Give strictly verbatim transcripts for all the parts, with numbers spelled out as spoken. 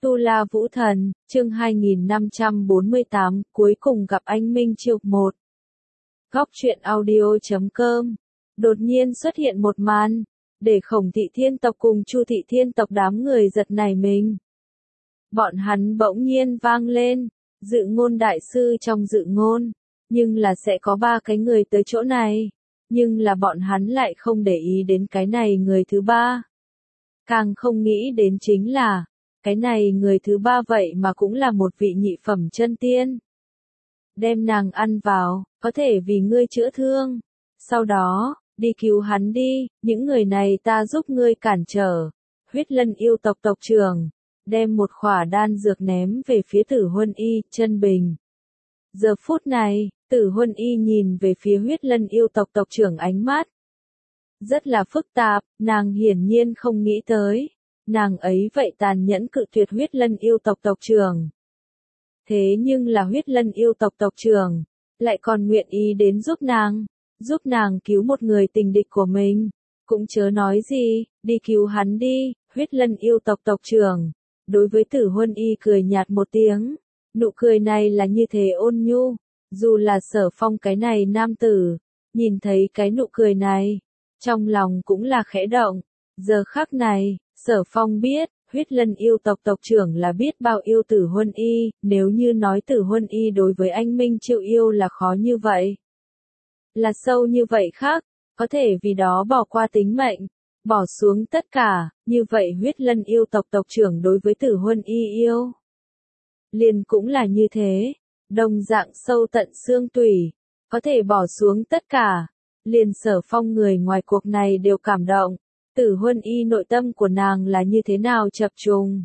Tu La Vũ Thần, chương hai nghìn năm trăm bốn mươi tám, cuối cùng gặp anh Minh Chiêu một. Góc truyện audio chấm com. Đột nhiên xuất hiện một màn, để Khổng Thị Thiên tộc cùng Chu Thị Thiên tộc đám người giật nảy mình. Bọn hắn bỗng nhiên vang lên, dự ngôn đại sư trong dự ngôn, nhưng là sẽ có ba cái người tới chỗ này, nhưng là bọn hắn lại không để ý đến cái này người thứ ba. Càng không nghĩ đến chính là, cái này người thứ ba vậy mà cũng là một vị nhị phẩm chân tiên. Đem nàng ăn vào, có thể vì ngươi chữa thương. Sau đó, đi cứu hắn đi, những người này ta giúp ngươi cản trở. Huyết Lân yêu tộc tộc trưởng, đem một khỏa đan dược ném về phía Tử Huân Y, chân bình. Giờ phút này, Tử Huân Y nhìn về phía Huyết Lân yêu tộc tộc trưởng ánh mắt. Rất là phức tạp, nàng hiển nhiên không nghĩ tới. Nàng ấy vậy tàn nhẫn cự tuyệt Huyết Lân yêu tộc tộc trưởng. Thế nhưng là Huyết Lân yêu tộc tộc trưởng, lại còn nguyện ý đến giúp nàng, giúp nàng cứu một người tình địch của mình. Cũng chớ nói gì, đi cứu hắn đi, Huyết Lân yêu tộc tộc trưởng. Đối với Tử Huân Y cười nhạt một tiếng, nụ cười này là như thế ôn nhu, dù là Sở Phong cái này nam tử, nhìn thấy cái nụ cười này, trong lòng cũng là khẽ động. Giờ khắc này, Sở Phong biết, Huyết Lân yêu tộc tộc trưởng là biết bao yêu Tử Huân Y, nếu như nói Tử Huân Y đối với anh Minh Chiêu yêu là khó như vậy, là sâu như vậy khác, có thể vì đó bỏ qua tính mệnh, bỏ xuống tất cả, như vậy Huyết Lân yêu tộc tộc trưởng đối với Tử Huân Y yêu. Liền cũng là như thế, đồng dạng sâu tận xương tủy, có thể bỏ xuống tất cả, liền Sở Phong người ngoài cuộc này đều cảm động. Tử Huân Y nội tâm của nàng là như thế nào chập trùng.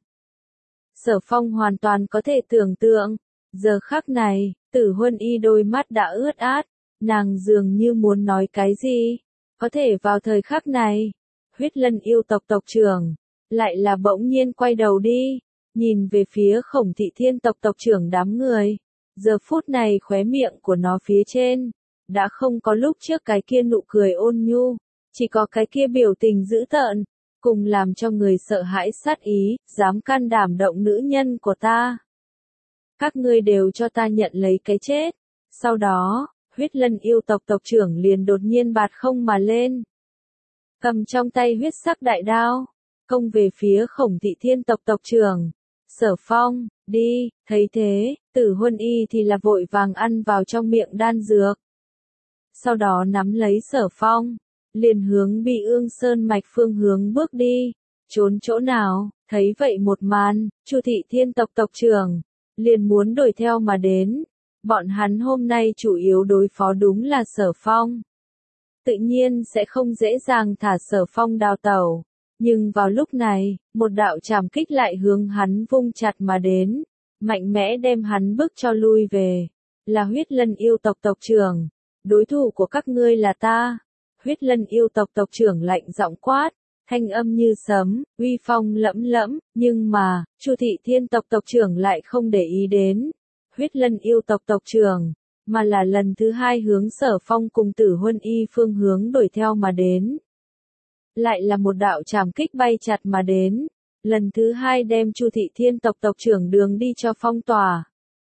Sở Phong hoàn toàn có thể tưởng tượng, giờ khắc này, Tử Huân Y đôi mắt đã ướt át, nàng dường như muốn nói cái gì. Có thể vào thời khắc này, Huyết Lân yêu tộc tộc trưởng, lại là bỗng nhiên quay đầu đi, nhìn về phía Khổng Thị Thiên tộc tộc trưởng đám người. Giờ phút này khóe miệng của nó phía trên, đã không có lúc trước cái kia nụ cười ôn nhu. Chỉ có cái kia biểu tình dữ tợn, cùng làm cho người sợ hãi sát ý, dám can đảm động nữ nhân của ta. Các ngươi đều cho ta nhận lấy cái chết. Sau đó, Huyết Lân yêu tộc tộc trưởng liền đột nhiên bạt không mà lên. Cầm trong tay huyết sắc đại đao, công về phía Khổng Thị Thiên tộc tộc trưởng. Sở Phong, đi, thấy thế, Tử Huân Y thì là vội vàng ăn vào trong miệng đan dược. Sau đó nắm lấy Sở Phong, liền hướng Bị Ương Sơn mạch phương hướng bước đi, trốn chỗ nào, thấy vậy một màn, Chu Thị Thiên tộc tộc trưởng, liền muốn đuổi theo mà đến, bọn hắn hôm nay chủ yếu đối phó đúng là Sở Phong. Tự nhiên sẽ không dễ dàng thả Sở Phong đào tẩu, nhưng vào lúc này, một đạo trảm kích lại hướng hắn vung chặt mà đến, mạnh mẽ đem hắn bức cho lui về, là Huyết Lân yêu tộc tộc trưởng, đối thủ của các ngươi là ta. Huyết Lân yêu tộc tộc trưởng lạnh giọng quát, thanh âm như sấm, uy phong lẫm lẫm, nhưng mà, Chu Thị Thiên tộc tộc trưởng lại không để ý đến Huyết Lân yêu tộc tộc trưởng, mà là lần thứ hai hướng Sở Phong cùng Tử Huân Y phương hướng đuổi theo mà đến. Lại là một đạo trảm kích bay chặt mà đến, lần thứ hai đem Chu Thị Thiên tộc tộc trưởng đường đi cho phong tỏa.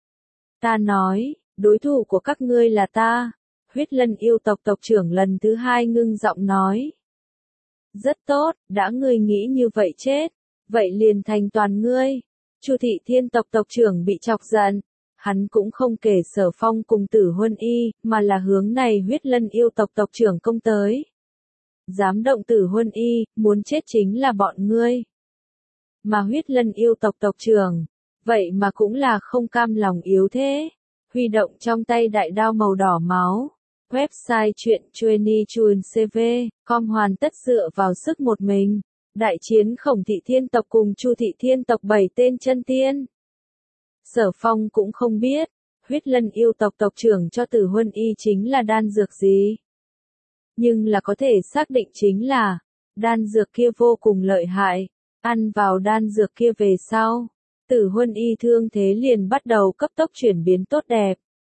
Ta nói, đối thủ của các ngươi là ta. Huyết Lân yêu tộc tộc trưởng lần thứ hai ngưng giọng nói. Rất tốt, đã ngươi nghĩ như vậy chết, vậy liền thành toàn ngươi. Chu Thị Thiên tộc tộc trưởng bị chọc giận, hắn cũng không kể Sở Phong cùng Tử Huân Y, mà là hướng này Huyết Lân yêu tộc tộc trưởng công tới. Dám động Tử Huân Y, muốn chết chính là bọn ngươi. Mà Huyết Lân yêu tộc tộc trưởng, vậy mà cũng là không cam lòng yếu thế, huy động trong tay đại đao màu đỏ máu. Website truyện chueny chun cv com hoàn tất dựa vào sức một mình, đại chiến Khổng Thị Thiên tộc cùng Chu Thị Thiên tộc bảy tên chân tiên. Sở Phong cũng không biết, Huyết Lân yêu tộc tộc trưởng cho Tử Huân Y chính là đan dược gì. Nhưng là có thể xác định chính là, đan dược kia vô cùng lợi hại, ăn vào đan dược kia về sau, Tử Huân Y thương thế liền bắt đầu cấp tốc chuyển biến tốt đẹp.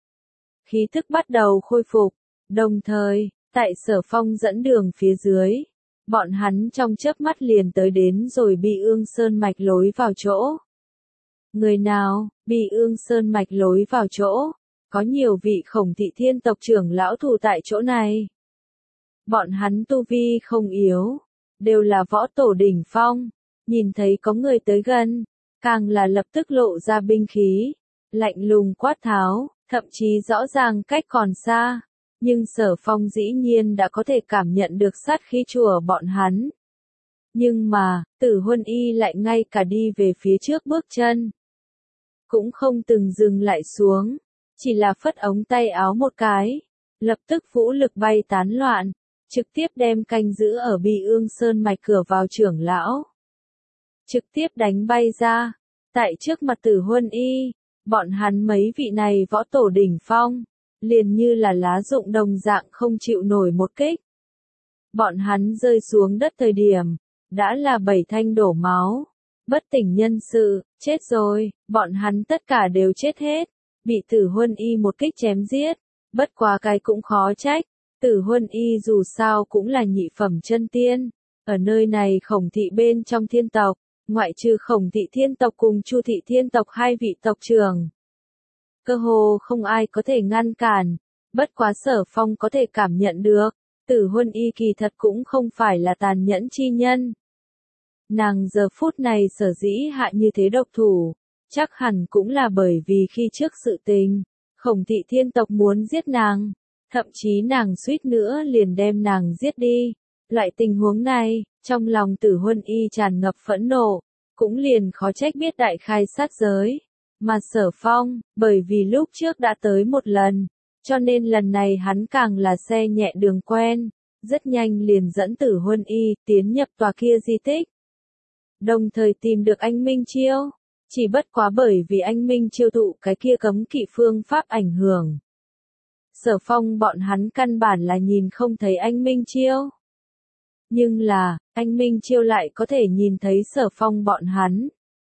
Khí thức bắt đầu khôi phục. Đồng thời, tại Sở Phong dẫn đường phía dưới, bọn hắn trong chớp mắt liền tới đến rồi Bị Ương Sơn mạch lối vào chỗ. Người nào? Bi Ương Sơn mạch lối vào chỗ. Có nhiều vị Khổng Thị Thiên tộc trưởng lão thủ tại chỗ này. Bọn hắn tu vi không yếu, đều là võ tổ đỉnh phong, nhìn thấy có người tới gần, càng là lập tức lộ ra binh khí, lạnh lùng quát tháo, thậm chí rõ ràng cách còn xa, nhưng Sở Phong dĩ nhiên đã có thể cảm nhận được sát khí của bọn hắn. Nhưng mà, Tử Huân Y lại ngay cả đi về phía trước bước chân, cũng không từng dừng lại xuống, chỉ là phất ống tay áo một cái, lập tức vũ lực bay tán loạn, trực tiếp đem canh giữ ở Bi Ương Sơn mạch cửa vào trưởng lão. Trực tiếp đánh bay ra, tại trước mặt Tử Huân Y, bọn hắn mấy vị này võ tổ đỉnh phong, liền như là lá rụng đồng dạng không chịu nổi một kích. Bọn hắn rơi xuống đất thời điểm, đã là bảy thanh đổ máu, bất tỉnh nhân sự, chết rồi, bọn hắn tất cả đều chết hết, bị Tử Huân Y một kích chém giết, bất quá cái cũng khó trách. Tử Huân Y dù sao cũng là nhị phẩm chân tiên, ở nơi này Khổng Thị bên trong thiên tộc, ngoại trừ Khổng Thị Thiên tộc cùng Chu Thị Thiên tộc hai vị tộc trưởng. Cơ hồ không ai có thể ngăn cản, bất quá Sở Phong có thể cảm nhận được, Tử Huân Y kỳ thật cũng không phải là tàn nhẫn chi nhân. Nàng giờ phút này sở dĩ hạ như thế độc thủ, chắc hẳn cũng là bởi vì khi trước sự tình, Khổng Thị Thiên tộc muốn giết nàng. Thậm chí nàng suýt nữa liền đem nàng giết đi. Loại tình huống này, trong lòng Tử Huân Y tràn ngập phẫn nộ, cũng liền khó trách biết đại khai sát giới. Mà Sở Phong, bởi vì lúc trước đã tới một lần, cho nên lần này hắn càng là xe nhẹ đường quen, rất nhanh liền dẫn Tử Huân Y tiến nhập tòa kia di tích. Đồng thời tìm được anh Minh Chiêu, chỉ bất quá bởi vì anh Minh Chiêu thụ cái kia cấm kỵ phương pháp ảnh hưởng. Sở Phong bọn hắn căn bản là nhìn không thấy anh Minh Chiêu. Nhưng là, anh Minh Chiêu lại có thể nhìn thấy Sở Phong bọn hắn.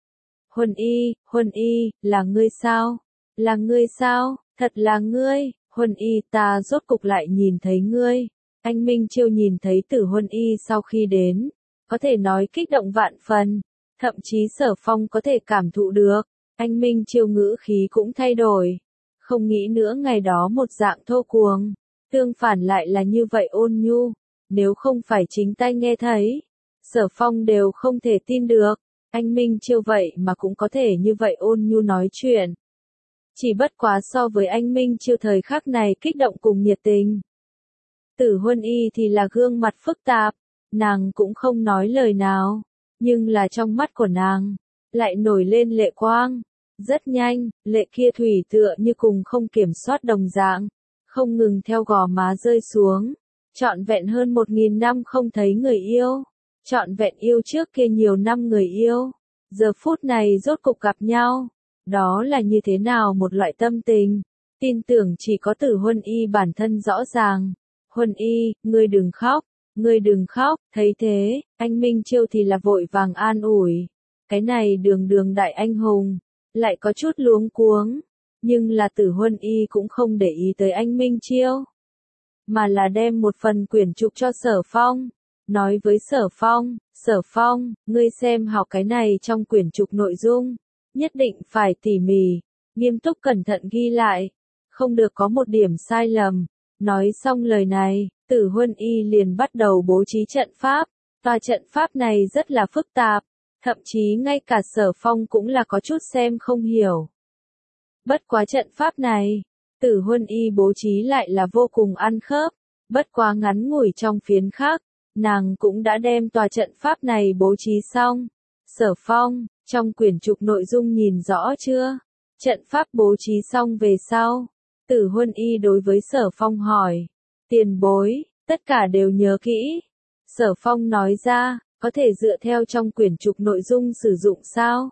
Huân Y, Huân Y, là ngươi sao? Là ngươi sao? Thật là ngươi, Huân Y ta rốt cục lại nhìn thấy ngươi. Anh Minh Chiêu nhìn thấy Tử Huân Y sau khi đến, có thể nói kích động vạn phần, thậm chí Sở Phong có thể cảm thụ được, anh Minh Chiêu ngữ khí cũng thay đổi. Không nghĩ nữa ngày đó một dạng thô cuồng, tương phản lại là như vậy ôn nhu, nếu không phải chính tay nghe thấy, Sở Phong đều không thể tin được, anh Minh Chiêu vậy mà cũng có thể như vậy ôn nhu nói chuyện. Chỉ bất quá so với anh Minh Chiêu thời khắc này kích động cùng nhiệt tình. Tử Huân Y thì là gương mặt phức tạp, nàng cũng không nói lời nào, nhưng là trong mắt của nàng, lại nổi lên lệ quang. Rất nhanh, lệ kia thủy tựa như cùng không kiểm soát đồng dạng, không ngừng theo gò má rơi xuống. Trọn vẹn hơn một nghìn năm không thấy người yêu, trọn vẹn yêu trước kia nhiều năm người yêu, giờ phút này rốt cục gặp nhau. Đó là như thế nào một loại tâm tình, tin tưởng chỉ có Tử Huân Y bản thân rõ ràng. Huân Y, ngươi đừng khóc, ngươi đừng khóc, thấy thế, anh Minh Chiêu thì là vội vàng an ủi. Cái này đường đường đại anh hùng, lại có chút luống cuống, nhưng là Tử Huân Y cũng không để ý tới anh Minh Chiêu, mà là đem một phần quyển trục cho Sở Phong, nói với Sở Phong, Sở Phong, ngươi xem học cái này trong quyển trục nội dung, nhất định phải tỉ mỉ, nghiêm túc cẩn thận ghi lại, không được có một điểm sai lầm. Nói xong lời này, Tử Huân Y liền bắt đầu bố trí trận pháp, tòa trận pháp này rất là phức tạp, thậm chí ngay cả Sở Phong cũng là có chút xem không hiểu. Bất quá trận pháp này, Tử Huân Y bố trí lại là vô cùng ăn khớp, bất quá ngắn ngủi trong phiến khắc, nàng cũng đã đem tòa trận pháp này bố trí xong. Sở Phong, trong quyển trục nội dung nhìn rõ chưa? Trận pháp bố trí xong về sau, Tử Huân Y đối với Sở Phong hỏi, tiền bối, tất cả đều nhớ kỹ. Sở Phong nói ra, có thể dựa theo trong quyển trục nội dung sử dụng sao?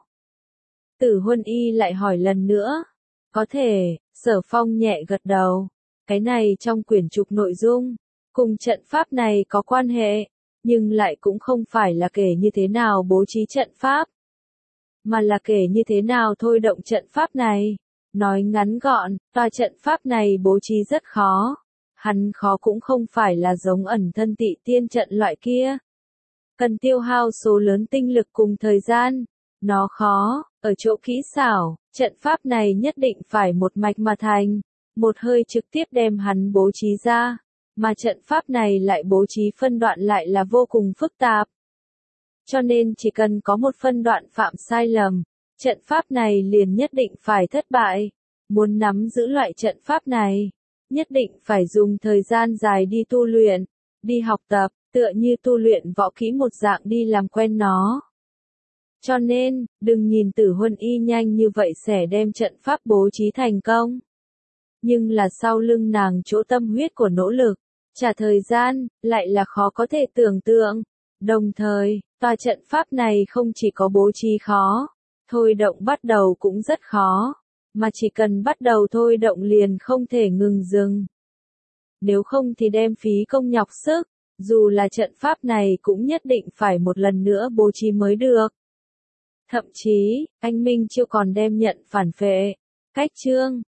Tử Huân Y lại hỏi lần nữa, có thể, Sở Phong nhẹ gật đầu, cái này trong quyển trục nội dung, cùng trận pháp này có quan hệ, nhưng lại cũng không phải là kể như thế nào bố trí trận pháp, mà là kể như thế nào thôi động trận pháp này. Nói ngắn gọn, tòa trận pháp này bố trí rất khó. Hắn khó cũng không phải là giống ẩn thân tị tiên trận loại kia. Cần tiêu hao số lớn tinh lực cùng thời gian. Nó khó, ở chỗ kỹ xảo, trận pháp này nhất định phải một mạch mà thành, một hơi trực tiếp đem hắn bố trí ra, mà trận pháp này lại bố trí phân đoạn lại là vô cùng phức tạp. Cho nên chỉ cần có một phân đoạn phạm sai lầm, trận pháp này liền nhất định phải thất bại. Muốn nắm giữ loại trận pháp này, nhất định phải dùng thời gian dài đi tu luyện, đi học tập, tựa như tu luyện võ kỹ một dạng đi làm quen nó. Cho nên, đừng nhìn Tử Huân Y nhanh như vậy sẽ đem trận pháp bố trí thành công. Nhưng là sau lưng nàng chỗ tâm huyết của nỗ lực, trả thời gian, lại là khó có thể tưởng tượng. Đồng thời, tòa trận pháp này không chỉ có bố trí khó, thôi động bắt đầu cũng rất khó, mà chỉ cần bắt đầu thôi động liền không thể ngừng dừng. Nếu không thì đem phí công nhọc sức, dù là trận pháp này cũng nhất định phải một lần nữa bố trí mới được. Thậm chí, anh Minh Chiêu còn đem nhận phản phệ, cách chương,